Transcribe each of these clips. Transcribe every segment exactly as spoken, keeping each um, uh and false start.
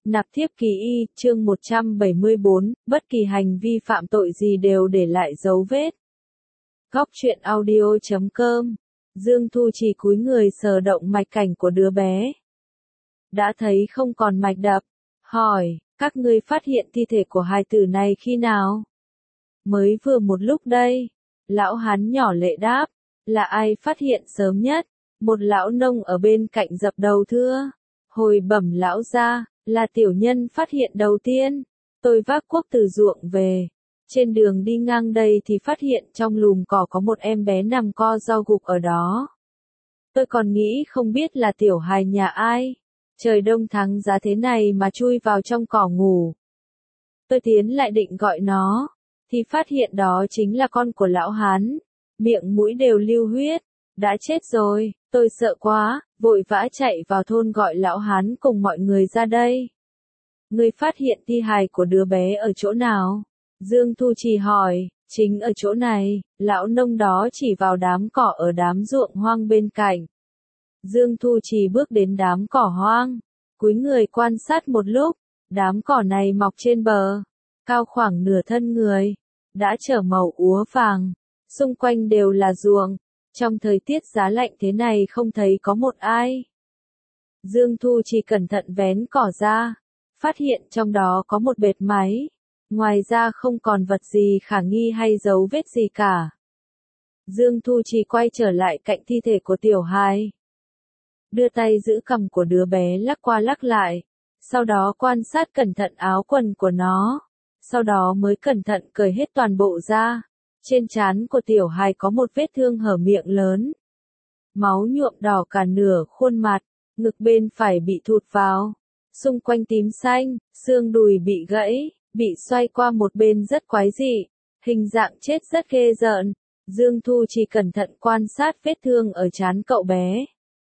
Nạp thiếp kỳ y, chương một trăm bảy mươi bốn, bất kỳ hành vi phạm tội gì đều để lại dấu vết. Góc truyện audio chấm com. Dương Thu Trì cúi người sờ động mạch cảnh của đứa bé. Đã thấy không còn mạch đập. Hỏi, các ngươi phát hiện thi thể của hài tử này khi nào? Mới vừa một lúc đây. Lão hán nhỏ lệ đáp. Là ai phát hiện sớm nhất? Một lão nông ở bên cạnh dập đầu thưa. Hồi bẩm lão gia, là tiểu nhân phát hiện đầu tiên. Tôi vác cuốc từ ruộng về. Trên đường đi ngang đây thì phát hiện trong lùm cỏ có một em bé nằm co ro gục ở đó. Tôi còn nghĩ không biết là tiểu hài nhà ai. Trời đông tháng giá thế này mà chui vào trong cỏ ngủ. Tôi tiến lại định gọi nó, thì phát hiện đó chính là con của lão hán. Miệng mũi đều lưu huyết. Đã chết rồi, tôi sợ quá, vội vã chạy vào thôn gọi lão hán cùng mọi người ra đây. Ngươi phát hiện thi hài của đứa bé ở chỗ nào? Dương Thu Trì hỏi, chính ở chỗ này, lão nông đó chỉ vào đám cỏ ở đám ruộng hoang bên cạnh. Dương Thu Trì bước đến đám cỏ hoang, cúi người quan sát một lúc, đám cỏ này mọc trên bờ, cao khoảng nửa thân người, đã trở màu úa vàng, xung quanh đều là ruộng. Trong thời tiết giá lạnh thế này không thấy có một ai. Dương Thu Trì cẩn thận vén cỏ ra, phát hiện trong đó có một bệt máy. Ngoài ra không còn vật gì khả nghi hay dấu vết gì cả. Dương Thu Trì quay trở lại cạnh thi thể của tiểu hài. Đưa tay giữ cằm của đứa bé lắc qua lắc lại. Sau đó quan sát cẩn thận áo quần của nó. Sau đó mới cẩn thận cởi hết toàn bộ ra. Trên trán của tiểu hài có một vết thương hở miệng lớn. Máu nhuộm đỏ cả nửa khuôn mặt, ngực bên phải bị thụt vào. Xung quanh tím xanh, xương đùi bị gãy, bị xoay qua một bên rất quái dị. Hình dạng chết rất ghê rợn. Dương Thu Trì cẩn thận quan sát vết thương ở trán cậu bé.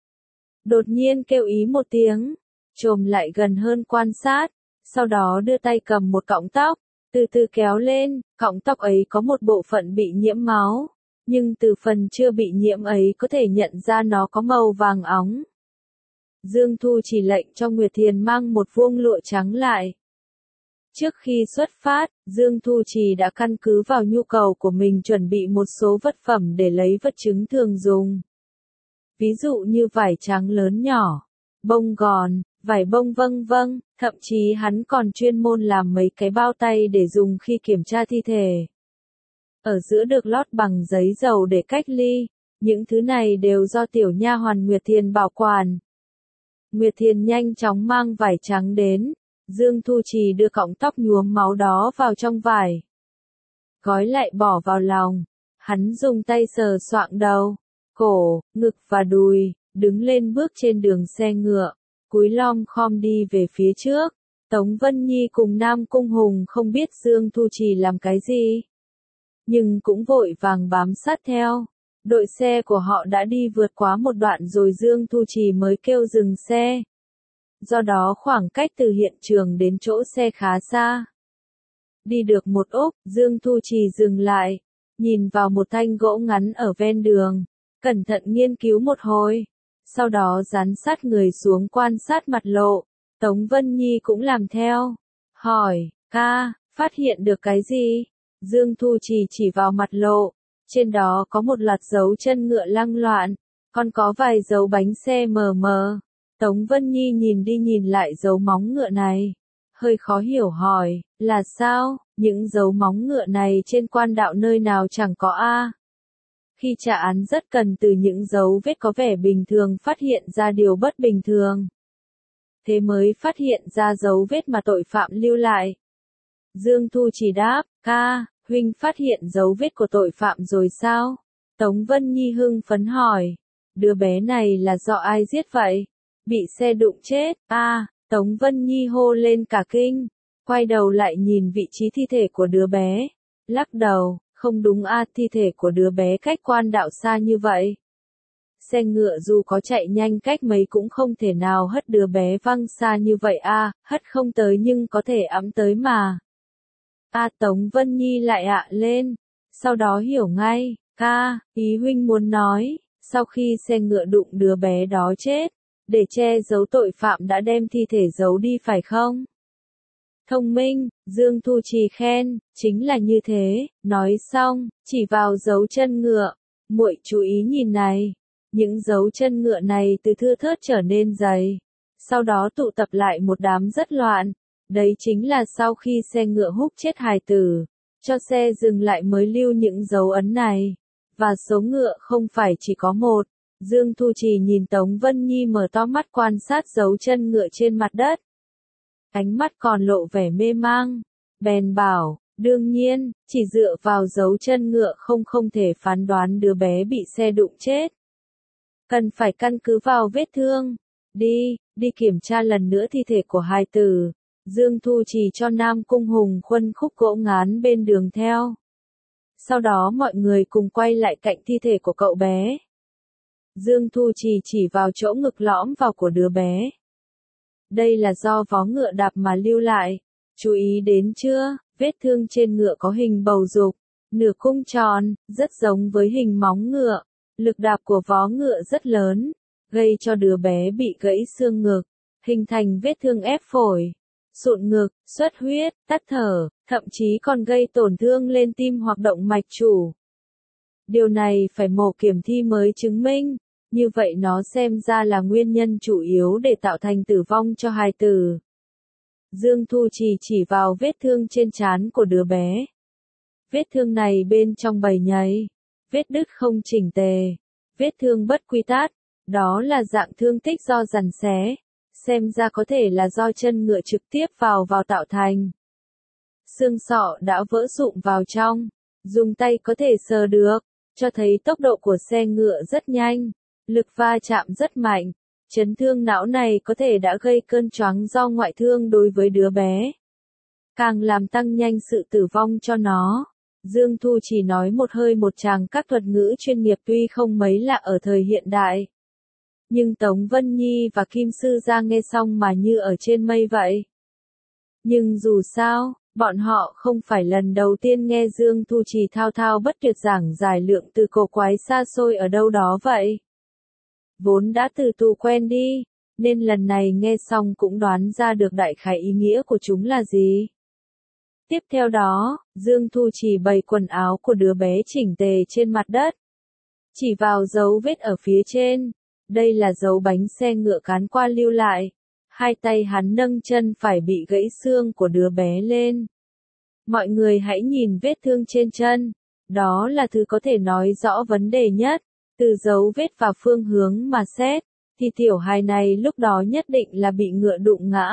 Đột nhiên kêu ý một tiếng, chồm lại gần hơn quan sát, sau đó đưa tay cầm một cọng tóc. Từ từ kéo lên, cọng tóc ấy có một bộ phận bị nhiễm máu, nhưng từ phần chưa bị nhiễm ấy có thể nhận ra nó có màu vàng óng. Dương Thu chỉ lệnh cho Nguyệt Thiền mang một vuông lụa trắng lại. Trước khi xuất phát, Dương Thu Trì đã căn cứ vào nhu cầu của mình chuẩn bị một số vật phẩm để lấy vật chứng thường dùng. Ví dụ như vải trắng lớn nhỏ, bông gòn, vải bông vâng vâng, thậm chí hắn còn chuyên môn làm mấy cái bao tay để dùng khi kiểm tra thi thể. Ở giữa được lót bằng giấy dầu để cách ly, những thứ này đều do tiểu nha hoàn Nguyệt Thiền bảo quản. Nguyệt Thiền nhanh chóng mang vải trắng đến, Dương Thu Trì đưa cọng tóc nhuốm máu đó vào trong vải. Gói lại bỏ vào lòng, hắn dùng tay sờ soạng đầu, cổ, ngực và đùi, đứng lên bước trên đường xe ngựa. Cúi lom khom đi về phía trước. Tống Vân Nhi cùng Nam Cung Hùng không biết Dương Thu Trì làm cái gì, nhưng cũng vội vàng bám sát theo. Đội xe của họ đã đi vượt quá một đoạn rồi Dương Thu Trì mới kêu dừng xe. Do đó khoảng cách từ hiện trường đến chỗ xe khá xa. Đi được một ốp, Dương Thu Trì dừng lại, nhìn vào một thanh gỗ ngắn ở ven đường, cẩn thận nghiên cứu một hồi. Sau đó dán sát người xuống quan sát mặt lộ. Tống Vân Nhi cũng làm theo. Hỏi, ca, phát hiện được cái gì? Dương Thu Trì chỉ vào mặt lộ. Trên đó có một loạt dấu chân ngựa lăng loạn. Còn có vài dấu bánh xe mờ mờ. Tống Vân Nhi nhìn đi nhìn lại dấu móng ngựa này. Hơi khó hiểu hỏi, là sao? Những dấu móng ngựa này trên quan đạo nơi nào chẳng có a? Khi trả án rất cần từ những dấu vết có vẻ bình thường phát hiện ra điều bất bình thường. Thế mới phát hiện ra dấu vết mà tội phạm lưu lại. Dương Thu chỉ đáp, ca, huynh phát hiện dấu vết của tội phạm rồi sao? Tống Vân Nhi hưng phấn hỏi, đứa bé này là do ai giết vậy? Bị xe đụng chết, a, à, Tống Vân Nhi hô lên cả kinh, quay đầu lại nhìn vị trí thi thể của đứa bé, lắc đầu. Không đúng a, à, thi thể của đứa bé cách quan đạo xa như vậy. Xe ngựa dù có chạy nhanh cách mấy cũng không thể nào hất đứa bé văng xa như vậy a, à, hất không tới nhưng có thể ẵm tới mà. A à, Tống Vân Nhi lại ạ lên, sau đó hiểu ngay, ca, ý huynh muốn nói, sau khi xe ngựa đụng đứa bé đó chết, để che giấu tội phạm đã đem thi thể giấu đi phải không? Thông minh, Dương Thu Trì khen, chính là như thế, nói xong, chỉ vào dấu chân ngựa. Muội chú ý nhìn này, những dấu chân ngựa này từ thưa thớt trở nên dày, sau đó tụ tập lại một đám rất loạn. Đấy chính là sau khi xe ngựa húc chết hài tử, cho xe dừng lại mới lưu những dấu ấn này. Và số ngựa không phải chỉ có một. Dương Thu Trì nhìn Tống Vân Nhi mở to mắt quan sát dấu chân ngựa trên mặt đất. Ánh mắt còn lộ vẻ mê mang. Bèn bảo, đương nhiên, chỉ dựa vào dấu chân ngựa không không thể phán đoán đứa bé bị xe đụng chết. Cần phải căn cứ vào vết thương. Đi, đi kiểm tra lần nữa thi thể của hài tử. Dương Thu Trì cho Nam Cung Hùng khuân khúc gỗ ngán bên đường theo. Sau đó mọi người cùng quay lại cạnh thi thể của cậu bé. Dương Thu Trì chỉ vào chỗ ngực lõm vào của đứa bé. Đây là do vó ngựa đạp mà lưu lại. Chú ý đến chưa, vết thương trên ngựa có hình bầu dục, nửa cung tròn, rất giống với hình móng ngựa. Lực đạp của vó ngựa rất lớn, gây cho đứa bé bị gãy xương ngực, hình thành vết thương ép phổi, sụn ngực, xuất huyết, tắc thở, thậm chí còn gây tổn thương lên tim hoặc động mạch chủ. Điều này phải mổ kiểm thi mới chứng minh, như vậy nó xem ra là nguyên nhân chủ yếu để tạo thành tử vong cho hài tử. Dương Thu Trì chỉ vào vết thương trên trán của đứa bé. Vết thương này bên trong bầy nhầy, vết đứt không chỉnh tề, vết thương bất quy tắc, đó là dạng thương tích do giằn xé, xem ra có thể là do chân ngựa trực tiếp vào vào tạo thành. Xương sọ đã vỡ rụm vào trong, dùng tay có thể sờ được, cho thấy tốc độ của xe ngựa rất nhanh, lực va chạm rất mạnh. Chấn thương não này có thể đã gây cơn choáng do ngoại thương đối với đứa bé, càng làm tăng nhanh sự tử vong cho nó. Dương Thu chỉ nói một hơi một tràng các thuật ngữ chuyên nghiệp tuy không mấy lạ ở thời hiện đại. Nhưng Tống Vân Nhi và Kim Sư Gia nghe xong mà như ở trên mây vậy. Nhưng dù sao, bọn họ không phải lần đầu tiên nghe Dương Thu Trì thao thao bất tuyệt giảng giải lượng từ cổ quái xa xôi ở đâu đó vậy. Vốn đã từ tù quen đi, nên lần này nghe xong cũng đoán ra được đại khái ý nghĩa của chúng là gì. Tiếp theo đó, Dương Thu Trì bày quần áo của đứa bé chỉnh tề trên mặt đất. Chỉ vào dấu vết ở phía trên. Đây là dấu bánh xe ngựa cán qua lưu lại. Hai tay hắn nâng chân phải bị gãy xương của đứa bé lên. Mọi người hãy nhìn vết thương trên chân. Đó là thứ có thể nói rõ vấn đề nhất. Từ dấu vết và phương hướng mà xét, thì tiểu hài này lúc đó nhất định là bị ngựa đụng ngã.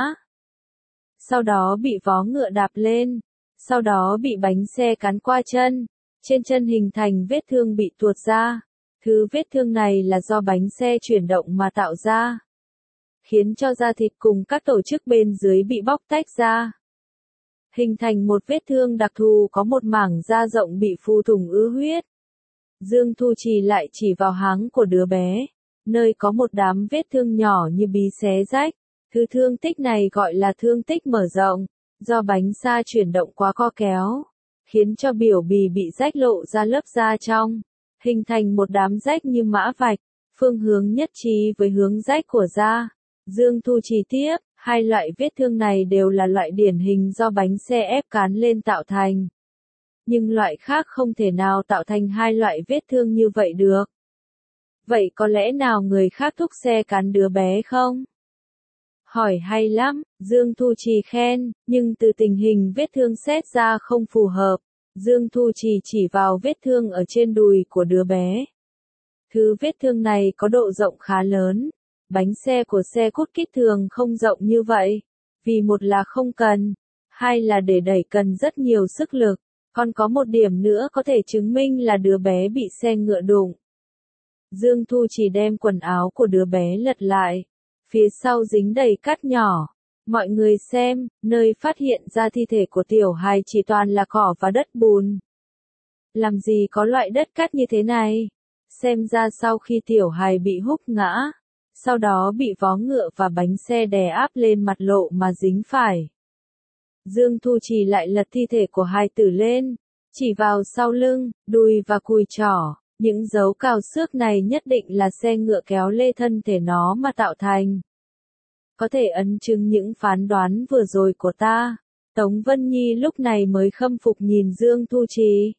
Sau đó bị vó ngựa đạp lên. Sau đó bị bánh xe cán qua chân. Trên chân hình thành vết thương bị tuột ra. Thứ vết thương này là do bánh xe chuyển động mà tạo ra. Khiến cho da thịt cùng các tổ chức bên dưới bị bóc tách ra. Hình thành một vết thương đặc thù có một mảng da rộng bị phù thủng ứ huyết. Dương Thu Trì lại chỉ vào háng của đứa bé, nơi có một đám vết thương nhỏ như bí xé rách. Thứ thương tích này gọi là thương tích mở rộng, do bánh xe chuyển động quá co kéo, khiến cho biểu bì bị rách lộ ra lớp da trong, hình thành một đám rách như mã vạch, phương hướng nhất trí với hướng rách của da. Dương Thu Trì tiếp, hai loại vết thương này đều là loại điển hình do bánh xe ép cán lên tạo thành. Nhưng loại khác không thể nào tạo thành hai loại vết thương như vậy được. Vậy có lẽ nào người khác thúc xe cán đứa bé không? Hỏi hay lắm, Dương Thu Trì khen, nhưng từ tình hình vết thương xét ra không phù hợp. Dương Thu Trì chỉ vào vết thương ở trên đùi của đứa bé. Thứ vết thương này có độ rộng khá lớn. Bánh xe của xe cút kít thường không rộng như vậy. Vì một là không cần, hai là để đẩy cần rất nhiều sức lực. Còn có một điểm nữa có thể chứng minh là đứa bé bị xe ngựa đụng. Dương Thu chỉ đem quần áo của đứa bé lật lại. Phía sau dính đầy cát nhỏ. Mọi người xem, nơi phát hiện ra thi thể của tiểu hài chỉ toàn là cỏ và đất bùn. Làm gì có loại đất cát như thế này? Xem ra sau khi tiểu hài bị húc ngã, sau đó bị vó ngựa và bánh xe đè áp lên mặt lộ mà dính phải. Dương Thu Trì lại lật thi thể của hài tử lên, chỉ vào sau lưng, đùi và cùi chỏ. Những dấu cào xước này nhất định là xe ngựa kéo lê thân thể nó mà tạo thành. Có thể ấn chứng những phán đoán vừa rồi của ta. Tống Vân Nhi lúc này mới khâm phục nhìn Dương Thu Trì.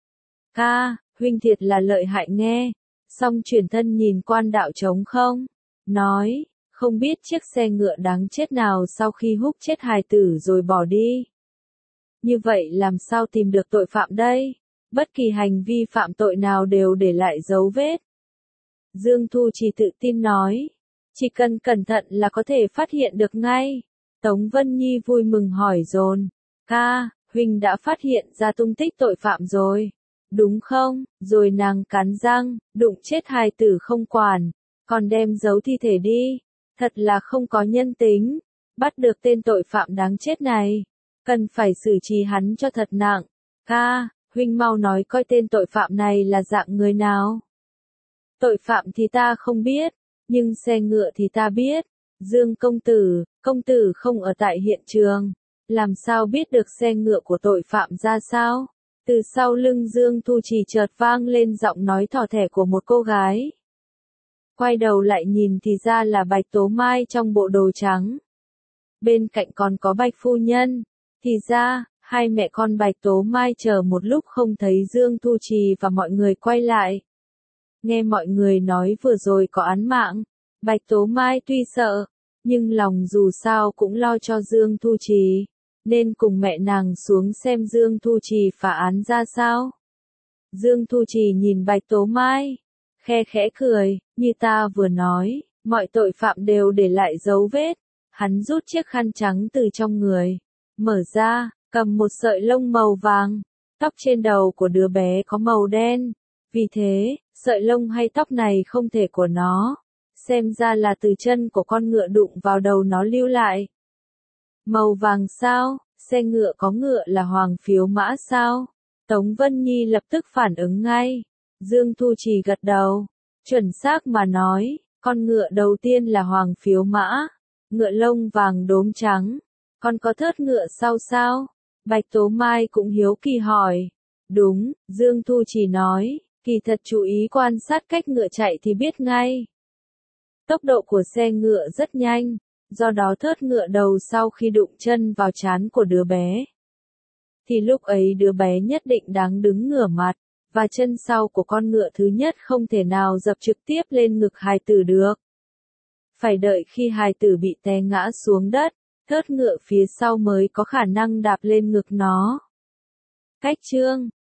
Ca, huynh thiệt là lợi hại nghe. Xong chuyển thân nhìn quan đạo trống không. Nói, không biết chiếc xe ngựa đáng chết nào sau khi húc chết hài tử rồi bỏ đi. Như vậy làm sao tìm được tội phạm đây? Bất kỳ hành vi phạm tội nào đều để lại dấu vết. Dương Thu Trì tự tin nói. Chỉ cần cẩn thận là có thể phát hiện được ngay. Tống Vân Nhi vui mừng hỏi dồn. Ca, huynh đã phát hiện ra tung tích tội phạm rồi. Đúng không? Rồi nàng cắn răng, đụng chết hài tử không quản. Còn đem giấu thi thể đi. Thật là không có nhân tính. Bắt được tên tội phạm đáng chết này. Cần phải xử trí hắn cho thật nặng. Ca, huynh mau nói coi tên tội phạm này là dạng người nào. Tội phạm thì ta không biết. Nhưng xe ngựa thì ta biết. Dương công tử, công tử không ở tại hiện trường. Làm sao biết được xe ngựa của tội phạm ra sao? Từ sau lưng Dương Thu Trì chợt vang lên giọng nói thỏ thẻ của một cô gái. Quay đầu lại nhìn thì ra là Bạch Tố Mai trong bộ đồ trắng. Bên cạnh còn có Bạch phu nhân. Thì ra, hai mẹ con Bạch Tố Mai chờ một lúc không thấy Dương Thu Trì và mọi người quay lại. Nghe mọi người nói vừa rồi có án mạng. Bạch Tố Mai tuy sợ, nhưng lòng dù sao cũng lo cho Dương Thu Trì, nên cùng mẹ nàng xuống xem Dương Thu Trì phá án ra sao. Dương Thu Trì nhìn Bạch Tố Mai, khe khẽ cười, như ta vừa nói, mọi tội phạm đều để lại dấu vết. Hắn rút chiếc khăn trắng từ trong người, mở ra, cầm một sợi lông màu vàng, tóc trên đầu của đứa bé có màu đen, vì thế, sợi lông hay tóc này không thể của nó. Xem ra là từ chân của con ngựa đụng vào đầu nó lưu lại. Màu vàng sao? Xe ngựa có ngựa là hoàng phiếu mã sao? Tống Vân Nhi lập tức phản ứng ngay. Dương Thu Trì gật đầu. Chuẩn xác mà nói, con ngựa đầu tiên là hoàng phiếu mã. Ngựa lông vàng đốm trắng. Còn có thớt ngựa sau sao? Bạch Tố Mai cũng hiếu kỳ hỏi. Đúng, Dương Thu Trì nói. Kỳ thật chú ý quan sát cách ngựa chạy thì biết ngay. Tốc độ của xe ngựa rất nhanh, do đó thớt ngựa đầu sau khi đụng chân vào trán của đứa bé. Thì lúc ấy đứa bé nhất định đáng đứng ngửa mặt, và chân sau của con ngựa thứ nhất không thể nào dập trực tiếp lên ngực hài tử được. Phải đợi khi hài tử bị té ngã xuống đất, thớt ngựa phía sau mới có khả năng đạp lên ngực nó. Cách chương